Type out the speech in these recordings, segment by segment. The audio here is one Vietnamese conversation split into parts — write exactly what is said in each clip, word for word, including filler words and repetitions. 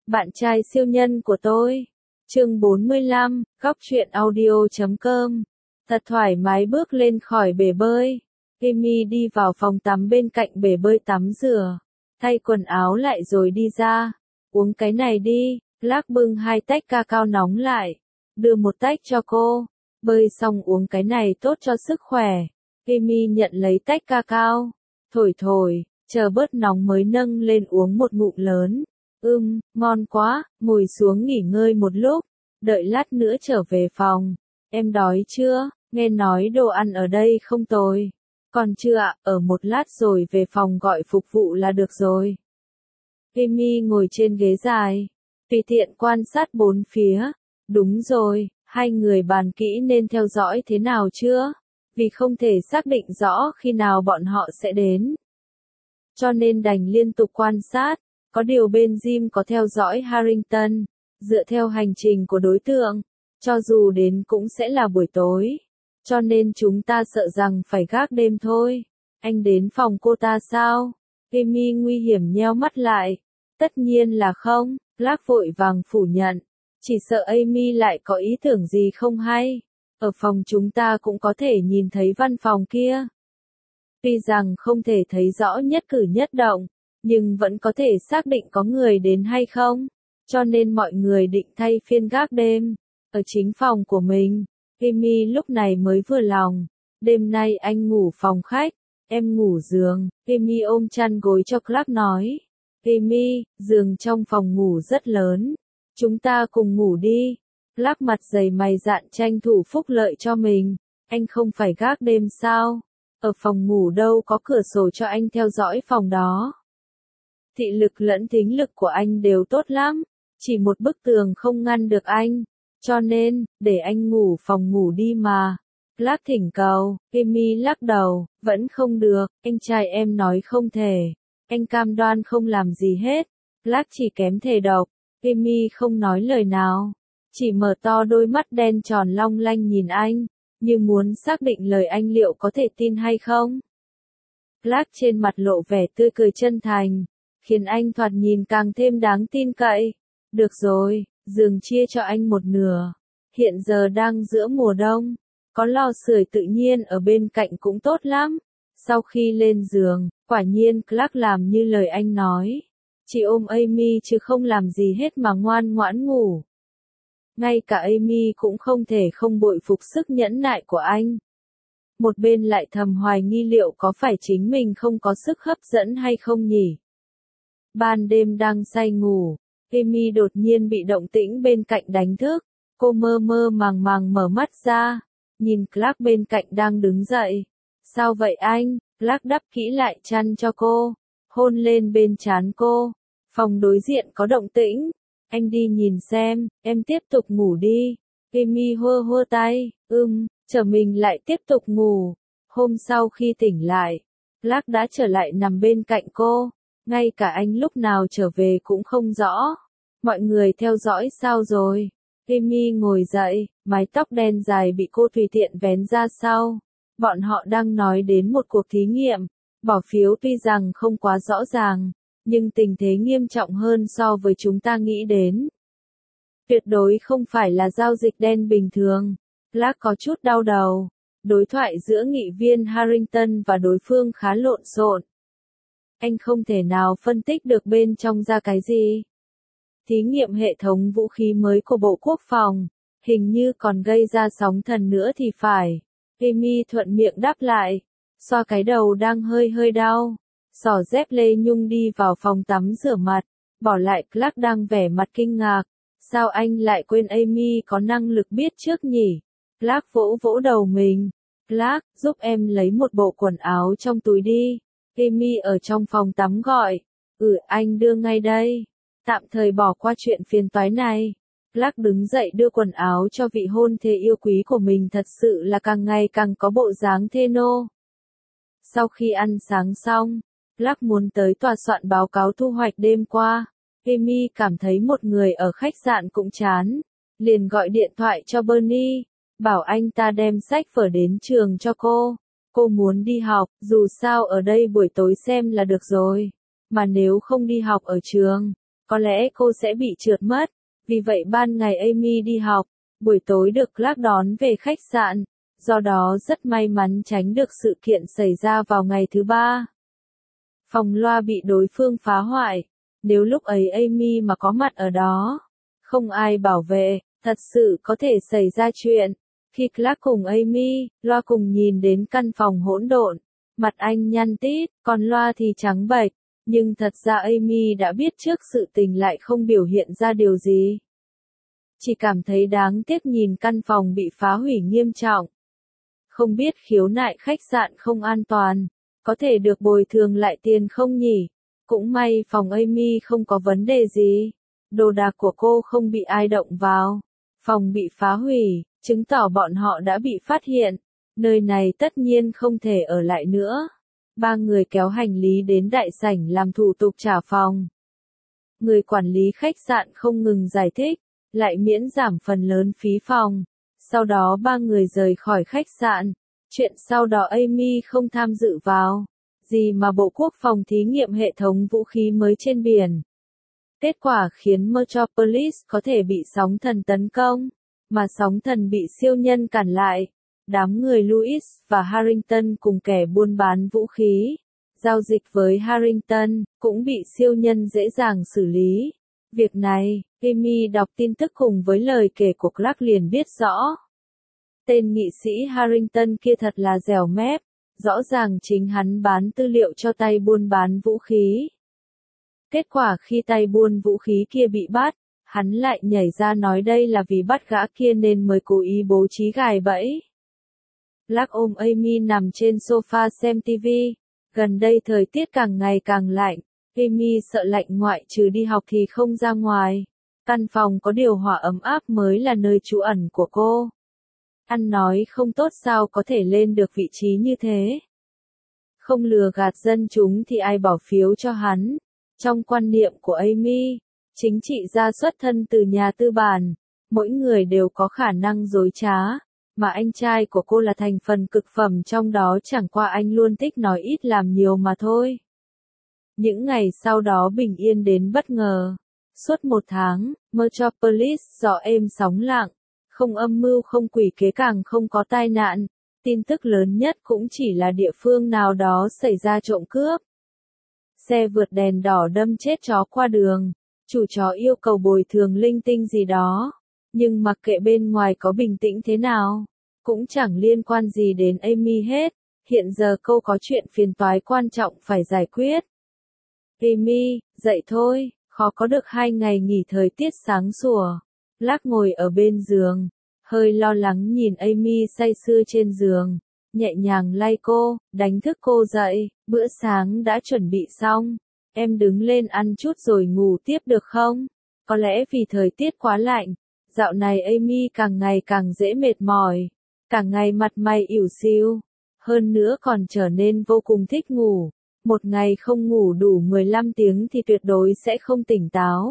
Bạn trai siêu nhân của tôi. Chương bốn mươi lăm, góc truyện audio chấm com. Thật thoải mái bước lên khỏi bể bơi. Amy đi vào phòng tắm bên cạnh bể bơi tắm rửa. Thay quần áo lại rồi đi ra. Uống cái này đi. Clark bưng hai tách cacao nóng lại. Đưa một tách cho cô. Bơi xong uống cái này tốt cho sức khỏe. Amy nhận lấy tách cacao. Thổi thổi, chờ bớt nóng mới nâng lên uống một ngụm lớn. Ưm, ngon quá, ngồi xuống nghỉ ngơi một lúc. Đợi lát nữa trở về phòng. Em đói chưa? Nghe nói đồ ăn ở đây không tồi. Còn chưa ạ, ở một lát rồi về phòng gọi phục vụ là được rồi. Amy ngồi trên ghế dài. Tùy tiện quan sát bốn phía. Đúng rồi, hai người bàn kỹ nên theo dõi thế nào chưa? Vì không thể xác định rõ khi nào bọn họ sẽ đến. Cho nên đành liên tục quan sát. Có điều bên Jim có theo dõi Harrington. Dựa theo hành trình của đối tượng, cho dù đến cũng sẽ là buổi tối. Cho nên chúng ta sợ rằng phải gác đêm thôi. Anh đến phòng cô ta sao? Amy nguy hiểm nheo mắt lại. Tất nhiên là không, Clark vội vàng phủ nhận. Chỉ sợ Amy lại có ý tưởng gì không hay. Ở phòng chúng ta cũng có thể nhìn thấy văn phòng kia. Tuy rằng không thể thấy rõ nhất cử nhất động, nhưng vẫn có thể xác định có người đến hay không. Cho nên mọi người định thay phiên gác đêm. Ở chính phòng của mình, Amy lúc này mới vừa lòng. Đêm nay anh ngủ phòng khách, em ngủ giường. Amy ôm chăn gối cho Clark nói. Amy, giường trong phòng ngủ rất lớn. Chúng ta cùng ngủ đi. Clark mặt dày mày dạn tranh thủ phúc lợi cho mình. Anh không phải gác đêm sao? Ở phòng ngủ đâu có cửa sổ cho anh theo dõi phòng đó. Thị lực lẫn thính lực của anh đều tốt lắm. Chỉ một bức tường không ngăn được anh. Cho nên, để anh ngủ phòng ngủ đi mà. Clark thỉnh cầu. Amy lắc đầu. Vẫn không được, anh trai em nói không thể. Anh cam đoan không làm gì hết. Clark chỉ kém thề độc. Amy không nói lời nào. Chỉ mở to đôi mắt đen tròn long lanh nhìn anh. Như muốn xác định lời anh liệu có thể tin hay không. Clark trên mặt lộ vẻ tươi cười chân thành. Khiến anh thoạt nhìn càng thêm đáng tin cậy. Được rồi, giường chia cho anh một nửa. Hiện giờ đang giữa mùa đông. Có lò sưởi tự nhiên ở bên cạnh cũng tốt lắm. Sau khi lên giường, quả nhiên Clark làm như lời anh nói. Chỉ ôm Amy chứ không làm gì hết mà ngoan ngoãn ngủ. Ngay cả Amy cũng không thể không bội phục sức nhẫn nại của anh. Một bên lại thầm hoài nghi liệu có phải chính mình không có sức hấp dẫn hay không nhỉ. Ban đêm đang say ngủ, Amy đột nhiên bị động tĩnh bên cạnh đánh thức. Cô mơ mơ màng màng mở mắt ra, nhìn Clark bên cạnh đang đứng dậy. Sao vậy anh? Clark đắp kỹ lại chăn cho cô, hôn lên bên trán cô. Phòng đối diện có động tĩnh. Anh đi nhìn xem, em tiếp tục ngủ đi. Amy hơ hơ tay, ưm, chờ mình lại tiếp tục ngủ. Hôm sau khi tỉnh lại, Clark đã trở lại nằm bên cạnh cô. Ngay cả anh lúc nào trở về cũng không rõ. Mọi người theo dõi sao rồi? Amy ngồi dậy, mái tóc đen dài bị cô tùy tiện vén ra sau. Bọn họ đang nói đến một cuộc thí nghiệm. Bỏ phiếu tuy rằng không quá rõ ràng, nhưng tình thế nghiêm trọng hơn so với chúng ta nghĩ đến. Tuyệt đối không phải là giao dịch đen bình thường. Clark có chút đau đầu. Đối thoại giữa nghị viên Harrington và đối phương khá lộn xộn. Anh không thể nào phân tích được bên trong ra cái gì. Thí nghiệm hệ thống vũ khí mới của Bộ Quốc phòng, hình như còn gây ra sóng thần nữa thì phải. Amy thuận miệng đáp lại, xoa cái đầu đang hơi hơi đau. Xỏ dép lê nhung đi vào phòng tắm rửa mặt, bỏ lại Clark đang vẻ mặt kinh ngạc. Sao anh lại quên Amy có năng lực biết trước nhỉ? Clark vỗ vỗ đầu mình. Clark, giúp em lấy một bộ quần áo trong túi đi. Amy ở trong phòng tắm gọi. Ừ, anh đưa ngay đây. Tạm thời bỏ qua chuyện phiền toái này. Clark đứng dậy đưa quần áo cho vị hôn thê yêu quý của mình, thật sự là càng ngày càng có bộ dáng thê nô. Sau khi ăn sáng xong, Clark muốn tới tòa soạn báo cáo thu hoạch đêm qua. Amy cảm thấy một người ở khách sạn cũng chán. Liền gọi điện thoại cho Bernie. Bảo anh ta đem sách vở đến trường cho cô. Cô muốn đi học, dù sao ở đây buổi tối xem là được rồi. Mà nếu không đi học ở trường, có lẽ cô sẽ bị trượt mất. Vì vậy ban ngày Amy đi học, buổi tối được Clark đón về khách sạn, do đó rất may mắn tránh được sự kiện xảy ra vào ngày thứ ba. Phòng loa bị đối phương phá hoại, nếu lúc ấy Amy mà có mặt ở đó, không ai bảo vệ, thật sự có thể xảy ra chuyện. Khi Clark cùng Amy, loa cùng nhìn đến căn phòng hỗn độn, mặt anh nhăn tít, còn loa thì trắng bệch, nhưng thật ra Amy đã biết trước sự tình lại không biểu hiện ra điều gì. Chỉ cảm thấy đáng tiếc nhìn căn phòng bị phá hủy nghiêm trọng. Không biết khiếu nại khách sạn không an toàn, có thể được bồi thường lại tiền không nhỉ? Cũng may phòng Amy không có vấn đề gì. Đồ đạc của cô không bị ai động vào. Phòng bị phá hủy, chứng tỏ bọn họ đã bị phát hiện. Nơi này tất nhiên không thể ở lại nữa. Ba người kéo hành lý đến đại sảnh làm thủ tục trả phòng. Người quản lý khách sạn không ngừng giải thích, lại miễn giảm phần lớn phí phòng. Sau đó ba người rời khỏi khách sạn. Chuyện sau đó Amy không tham dự vào. Gì mà Bộ Quốc phòng thí nghiệm hệ thống vũ khí mới trên biển. Kết quả khiến Metropolis có thể bị sóng thần tấn công, mà sóng thần bị siêu nhân cản lại. Đám người Louis và Harrington cùng kẻ buôn bán vũ khí, giao dịch với Harrington, cũng bị siêu nhân dễ dàng xử lý. Việc này, Amy đọc tin tức cùng với lời kể của Clark liền biết rõ. Tên nghị sĩ Harrington kia thật là dẻo mép, rõ ràng chính hắn bán tư liệu cho tay buôn bán vũ khí. Kết quả khi tay buôn vũ khí kia bị bắt, hắn lại nhảy ra nói đây là vì bắt gã kia nên mới cố ý bố trí gài bẫy. Clark ôm Amy nằm trên sofa xem ti vi. Gần đây thời tiết càng ngày càng lạnh, Amy sợ lạnh ngoại trừ đi học thì không ra ngoài. Căn phòng có điều hòa ấm áp mới là nơi trú ẩn của cô. Ăn nói không tốt sao có thể lên được vị trí như thế. Không lừa gạt dân chúng thì ai bỏ phiếu cho hắn. Trong quan niệm của Amy, chính trị gia xuất thân từ nhà tư bản, mỗi người đều có khả năng dối trá, mà anh trai của cô là thành phần cực phẩm trong đó, chẳng qua anh luôn thích nói ít làm nhiều mà thôi. Những ngày sau đó bình yên đến bất ngờ. Suốt một tháng, Metropolis gió êm sóng lặng, không âm mưu không quỷ kế càng không có tai nạn. Tin tức lớn nhất cũng chỉ là địa phương nào đó xảy ra trộm cướp. Xe vượt đèn đỏ đâm chết chó qua đường, chủ chó yêu cầu bồi thường linh tinh gì đó. Nhưng mặc kệ bên ngoài có bình tĩnh thế nào, cũng chẳng liên quan gì đến Amy hết. Hiện giờ cô có chuyện phiền toái quan trọng phải giải quyết. Amy, dậy thôi, khó có được hai ngày nghỉ thời tiết sáng sủa. Clark ngồi ở bên giường, hơi lo lắng nhìn Amy say sưa trên giường, nhẹ nhàng lay cô, đánh thức cô dậy, bữa sáng đã chuẩn bị xong, em đứng lên ăn chút rồi ngủ tiếp được không? Có lẽ vì thời tiết quá lạnh, dạo này Amy càng ngày càng dễ mệt mỏi, cả ngày mặt mày ỉu xìu, hơn nữa còn trở nên vô cùng thích ngủ. Một ngày không ngủ đủ mười lăm tiếng thì tuyệt đối sẽ không tỉnh táo.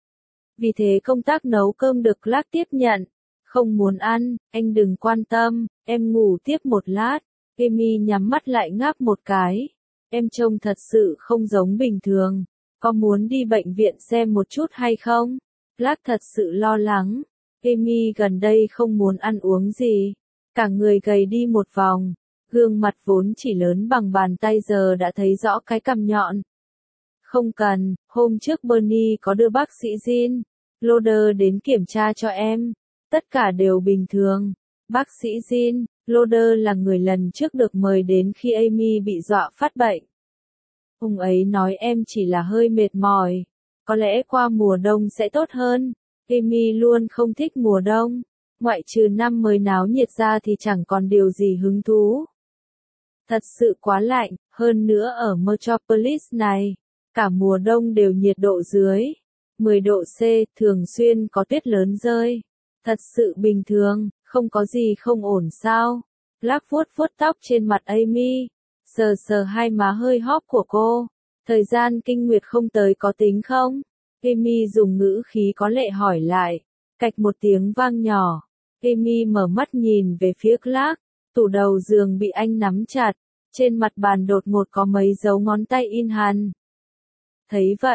Vì thế công tác nấu cơm được Clark tiếp nhận. Không muốn ăn, anh đừng quan tâm, em ngủ tiếp một lát. Amy nhắm mắt lại ngáp một cái. Em trông thật sự không giống bình thường. Có muốn đi bệnh viện xem một chút hay không? Clark thật sự lo lắng. Amy gần đây không muốn ăn uống gì. Cả người gầy đi một vòng. Gương mặt vốn chỉ lớn bằng bàn tay giờ đã thấy rõ cái cằm nhọn. Không cần, hôm trước Bernie có đưa bác sĩ Jean Loder đến kiểm tra cho em. Tất cả đều bình thường. Bác sĩ Jean Loder là người lần trước được mời đến khi Amy bị dọa phát bệnh. Ông ấy nói em chỉ là hơi mệt mỏi. Có lẽ qua mùa đông sẽ tốt hơn. Amy luôn không thích mùa đông. Ngoại trừ năm mới náo nhiệt ra thì chẳng còn điều gì hứng thú. Thật sự quá lạnh, hơn nữa ở Metropolis này, cả mùa đông đều nhiệt độ dưới mười độ C, thường xuyên có tuyết lớn rơi. Thật sự bình thường, không có gì không ổn sao. Clark vuốt vuốt tóc trên mặt Amy, sờ sờ hai má hơi hóp của cô. Thời gian kinh nguyệt không tới có tính không? Amy dùng ngữ khí có lệ hỏi lại. Cạch một tiếng vang nhỏ. Amy mở mắt nhìn về phía Clark. Tủ đầu giường bị anh nắm chặt. Trên mặt bàn đột ngột có mấy dấu ngón tay in hằn. Thấy vậy,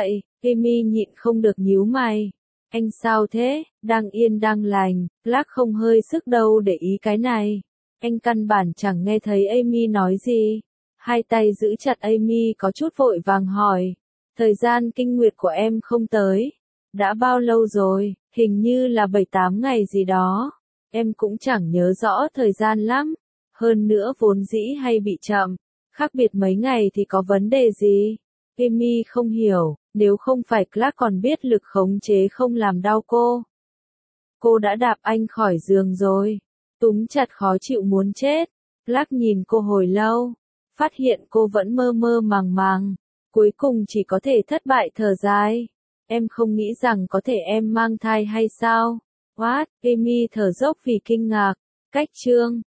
Amy nhịn không được nhíu mày. Anh sao thế, đang yên đang lành, Clark không hơi sức đâu để ý cái này. Anh căn bản chẳng nghe thấy Amy nói gì. Hai tay giữ chặt Amy có chút vội vàng hỏi. Thời gian kinh nguyệt của em không tới. Đã bao lâu rồi, hình như là bảy tám ngày gì đó. Em cũng chẳng nhớ rõ thời gian lắm. Hơn nữa vốn dĩ hay bị chậm. Khác biệt mấy ngày thì có vấn đề gì? Amy không hiểu, nếu không phải Clark còn biết lực khống chế không làm đau cô. Cô đã đạp anh khỏi giường rồi. Túm chặt khó chịu muốn chết. Clark nhìn cô hồi lâu. Phát hiện cô vẫn mơ mơ màng màng. Cuối cùng chỉ có thể thất bại thở dài. Em không nghĩ rằng có thể em mang thai hay sao? What? Amy thở dốc vì kinh ngạc. Cách chương